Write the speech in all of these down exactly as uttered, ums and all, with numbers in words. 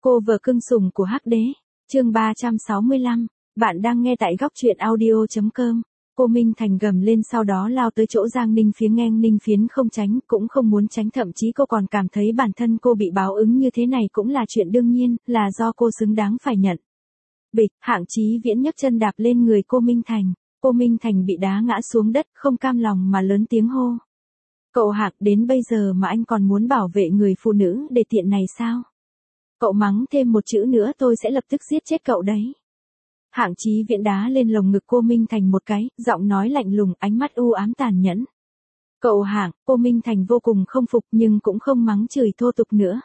Cô vợ cưng sủng của Hắc Đế, chương ba trăm sáu mươi lăm, bạn đang nghe tại góc truyện audio chấm com. Cô Minh Thành gầm lên sau đó lao tới chỗ Giang Ninh Phiến, ngang Ninh Phiến không tránh, cũng không muốn tránh, thậm chí cô còn cảm thấy bản thân cô bị báo ứng như thế này cũng là chuyện đương nhiên, là do cô xứng đáng phải nhận. Bịch, Hạng Chí Viễn nhấc chân đạp lên người cô Minh Thành, cô Minh Thành bị đá ngã xuống đất, không cam lòng mà lớn tiếng hô. Cậu Hạng, đến bây giờ mà anh còn muốn bảo vệ người phụ nữ đề tiện này sao? Cậu mắng thêm một chữ nữa tôi sẽ lập tức giết chết cậu đấy. Hạng Chí Viễn đá lên lồng ngực cô Minh Thành một cái, giọng nói lạnh lùng, ánh mắt u ám tàn nhẫn. Cậu Hạng, cô Minh Thành vô cùng không phục nhưng cũng không mắng chửi thô tục nữa.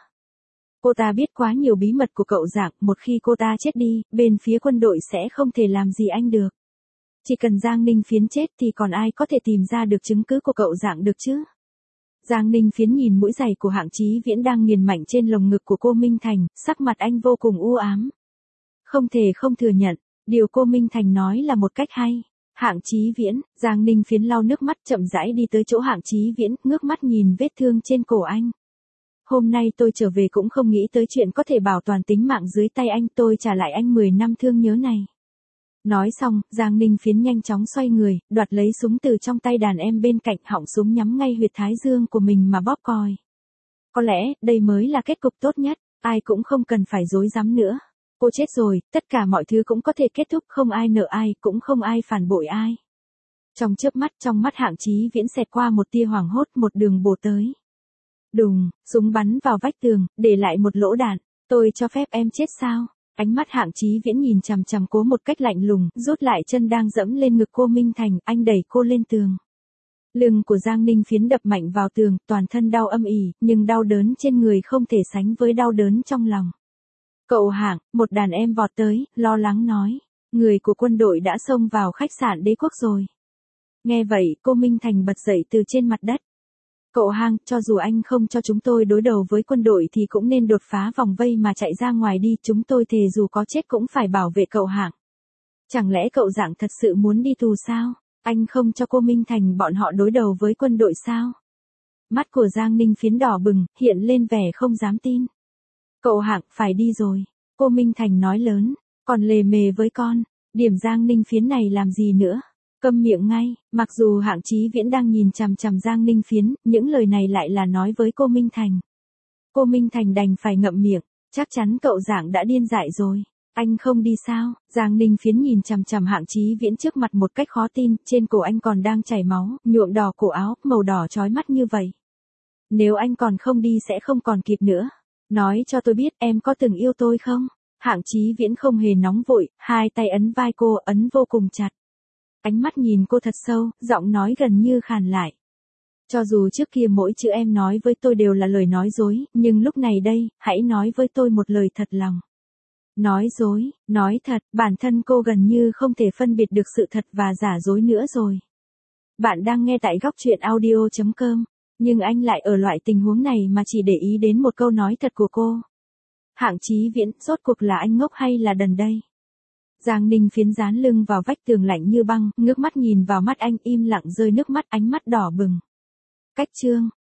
Cô ta biết quá nhiều bí mật của cậu Giang, một khi cô ta chết đi, bên phía quân đội sẽ không thể làm gì anh được. Chỉ cần Giang Ninh Phiến chết thì còn ai có thể tìm ra được chứng cứ của cậu Giang được chứ? Giang Ninh Phiến nhìn mũi giày của Hạng Chí Viễn đang nghiền mạnh trên lồng ngực của cô Minh Thành, sắc mặt anh vô cùng u ám. Không thể không thừa nhận, điều cô Minh Thành nói là một cách hay. Hạng Chí Viễn, Giang Ninh Phiến lau nước mắt chậm rãi đi tới chỗ Hạng Chí Viễn, ngước mắt nhìn vết thương trên cổ anh. Hôm nay tôi trở về cũng không nghĩ tới chuyện có thể bảo toàn tính mạng dưới tay anh, tôi trả lại anh mười năm thương nhớ này. Nói xong, Giang Ninh Phiến nhanh chóng xoay người, đoạt lấy súng từ trong tay đàn em bên cạnh, họng súng nhắm ngay huyệt thái dương của mình mà bóp còi. Có lẽ, đây mới là kết cục tốt nhất, ai cũng không cần phải dối dám nữa. Cô chết rồi, tất cả mọi thứ cũng có thể kết thúc, không ai nợ ai, cũng không ai phản bội ai. Trong chớp mắt, trong mắt Hạng Chí Viễn xẹt qua một tia hoảng hốt, một đường bổ tới. Đùng, súng bắn vào vách tường, để lại một lỗ đạn. Tôi cho phép em chết sao? Ánh mắt Hạng Chí Viễn nhìn chằm chằm cô một cách lạnh lùng, rút lại chân đang dẫm lên ngực cô Minh Thành, anh đẩy cô lên tường. Lưng của Giang Ninh Phiến đập mạnh vào tường, toàn thân đau âm ỉ, nhưng đau đớn trên người không thể sánh với đau đớn trong lòng. Cậu Hạng, một đàn em vọt tới, lo lắng nói, người của quân đội đã xông vào khách sạn Đế Quốc rồi. Nghe vậy, cô Minh Thành bật dậy từ trên mặt đất. Cậu Hạng, cho dù anh không cho chúng tôi đối đầu với quân đội thì cũng nên đột phá vòng vây mà chạy ra ngoài đi, chúng tôi thề dù có chết cũng phải bảo vệ cậu Hạng. Chẳng lẽ cậu Giang thật sự muốn đi tù sao? Anh không cho cô Minh Thành bọn họ đối đầu với quân đội sao? Mắt của Giang Ninh Phiến đỏ bừng, hiện lên vẻ không dám tin. Cậu Hạng, phải đi rồi. Cô Minh Thành nói lớn, còn lề mề với con, điểm Giang Ninh Phiến này làm gì nữa? Câm miệng ngay, mặc dù Hạng Chí Viễn đang nhìn chằm chằm Giang Ninh Phiến, những lời này lại là nói với cô Minh Thành. Cô Minh Thành đành phải ngậm miệng, chắc chắn cậu Giang đã điên dại rồi. Anh không đi sao? Giang Ninh Phiến nhìn chằm chằm Hạng Chí Viễn trước mặt một cách khó tin, trên cổ anh còn đang chảy máu, nhuộm đỏ cổ áo, màu đỏ chói mắt như vậy. Nếu anh còn không đi sẽ không còn kịp nữa. Nói cho tôi biết em có từng yêu tôi không? Hạng Chí Viễn không hề nóng vội, hai tay ấn vai cô, ấn vô cùng chặt. Ánh mắt nhìn cô thật sâu, giọng nói gần như khàn lại. Cho dù trước kia mỗi chữ em nói với tôi đều là lời nói dối, nhưng lúc này đây, hãy nói với tôi một lời thật lòng. Nói dối, nói thật, bản thân cô gần như không thể phân biệt được sự thật và giả dối nữa rồi. Bạn đang nghe tại góc truyện audio chấm com, nhưng anh lại ở loại tình huống này mà chỉ để ý đến một câu nói thật của cô. Hạng Chí Viễn, rốt cuộc là anh ngốc hay là đần đây? Giang Ninh Phiến dán lưng vào vách tường lạnh như băng, ngước mắt nhìn vào mắt anh, im lặng rơi nước mắt, ánh mắt đỏ bừng. Cách chương